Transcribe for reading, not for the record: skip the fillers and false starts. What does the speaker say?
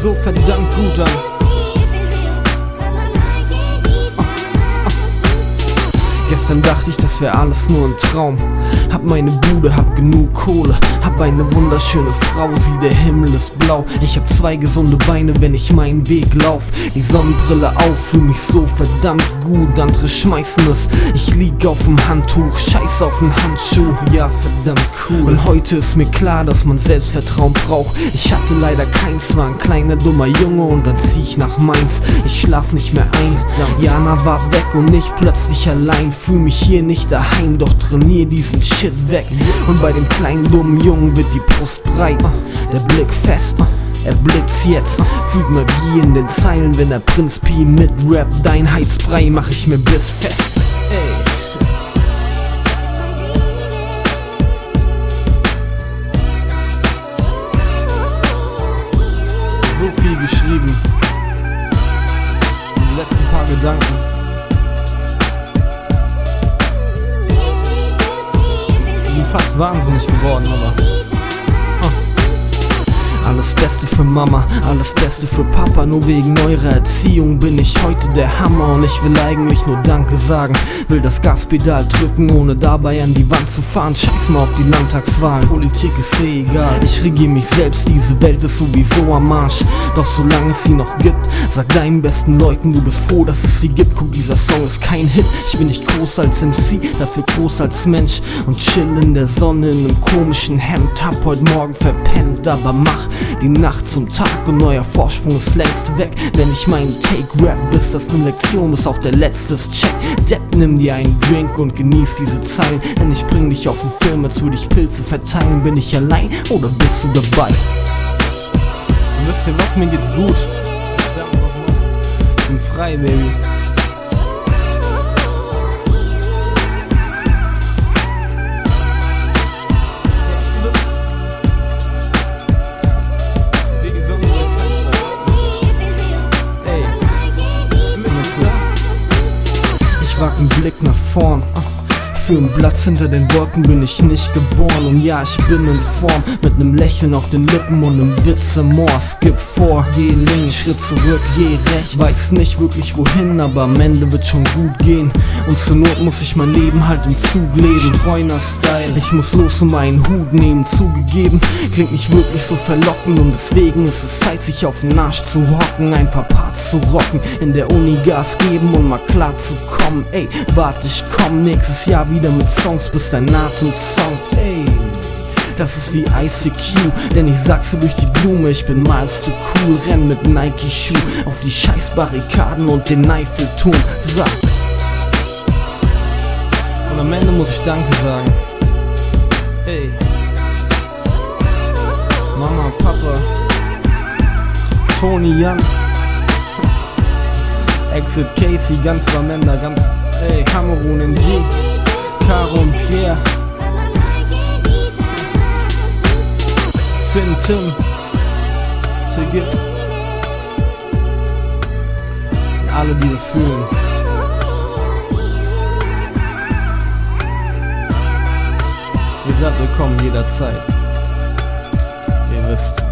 so verdammt gut an. Gestern dachte ich, das wäre alles nur ein Traum. Hab meine Bude, hab genug Kohle, hab eine wunderschöne Frau, sieh, der Himmel ist blau. Ich hab 2 gesunde Beine, wenn ich meinen Weg lauf. Die Sonnenbrille auf, fühl mich so verdammt gut. Andere schmeißen es, ich lieg auf dem Handtuch, scheiß auf den Handschuh, ja verdammt cool. Und heute ist mir klar, dass man Selbstvertrauen braucht. Ich hatte leider keins, war ein kleiner dummer Junge und dann zieh ich nach Mainz. Ich schlaf nicht mehr ein, Jana war weg und ich plötzlich allein. Fühl mich hier nicht daheim, doch trainier diesen Shit weg. Und bei dem kleinen dummen Jungen wird die Brust breit, der Blick fest, er blickt's jetzt. Fühlt Magie in den Zeilen, wenn der Prinz Pi mit Rap. Dein Heizbrei mach ich mir bis fest. Ey. So viel geschrieben, die letzten paar Gedanken. Fast wahnsinnig geworden, aber alles Beste für Mama, alles Beste für Papa. Nur wegen eurer Erziehung bin ich heute der Hammer. Und ich will eigentlich nur Danke sagen, will das Gaspedal drücken, ohne dabei an die Wand zu fahren. Scheiß mal auf die Landtagswahlen, Politik ist eh egal. Ich regiere mich selbst, diese Welt ist sowieso am Arsch. Doch solange es sie noch gibt, sag deinen besten Leuten, du bist froh, dass es sie gibt. Guck, dieser Song ist kein Hit, ich bin nicht groß als MC, dafür groß als Mensch. Und chill in der Sonne in einem komischen Hemd. Hab heute Morgen verpennt, aber mach die Nacht zum Tag und euer Vorsprung ist längst weg. Wenn ich meinen Take-Rap bis das eine Lektion ist, auch der letzte Check. Depp, nimm dir einen Drink und genieß diese Zeilen, denn ich bring dich auf den Film, als würde ich Pilze verteilen. Bin ich allein oder bist du dabei? Und wisst ihr was, mir geht's gut. Ich bin frei, Baby. Wag einen Blick nach vorn, für einen Platz hinter den Wolken bin ich nicht geboren. Und ja, ich bin in Form, mit nem Lächeln auf den Lippen und nem Witz im Ohr. Skip vor, geh links, Schritt zurück, geh rechts. Weiß nicht wirklich wohin, aber am Ende wird schon gut gehen. Und zur Not muss ich mein Leben halt im Zug leben. Streuner-Style, ich muss los und meinen Hut nehmen. Zugegeben, klingt nicht wirklich so verlockend. Und deswegen ist es Zeit, sich auf den Arsch zu hocken, ein paar Parts zu rocken, in der Uni Gas geben und mal klar zu kommen. Ey, warte, ich komm nächstes Jahr wieder mit Songs, bis dein Atem zonkt. Ey, das ist wie ICQ, denn ich sag's dir durch die Blume, ich bin mal zu cool. Renn mit Nike-Schuh auf die scheiß Barrikaden und den Eiffelturm. Sag. Und am Ende muss ich Danke sagen. Ey, Mama, Papa, Tony, Jan, Exit Casey, ganz Bamenda, ganz, ey, Kamerun, NG, Caro und Pierre, Finn, Tim, Tigist, alle, die das fühlen. Ihr seid willkommen jederzeit. Ihr wisst.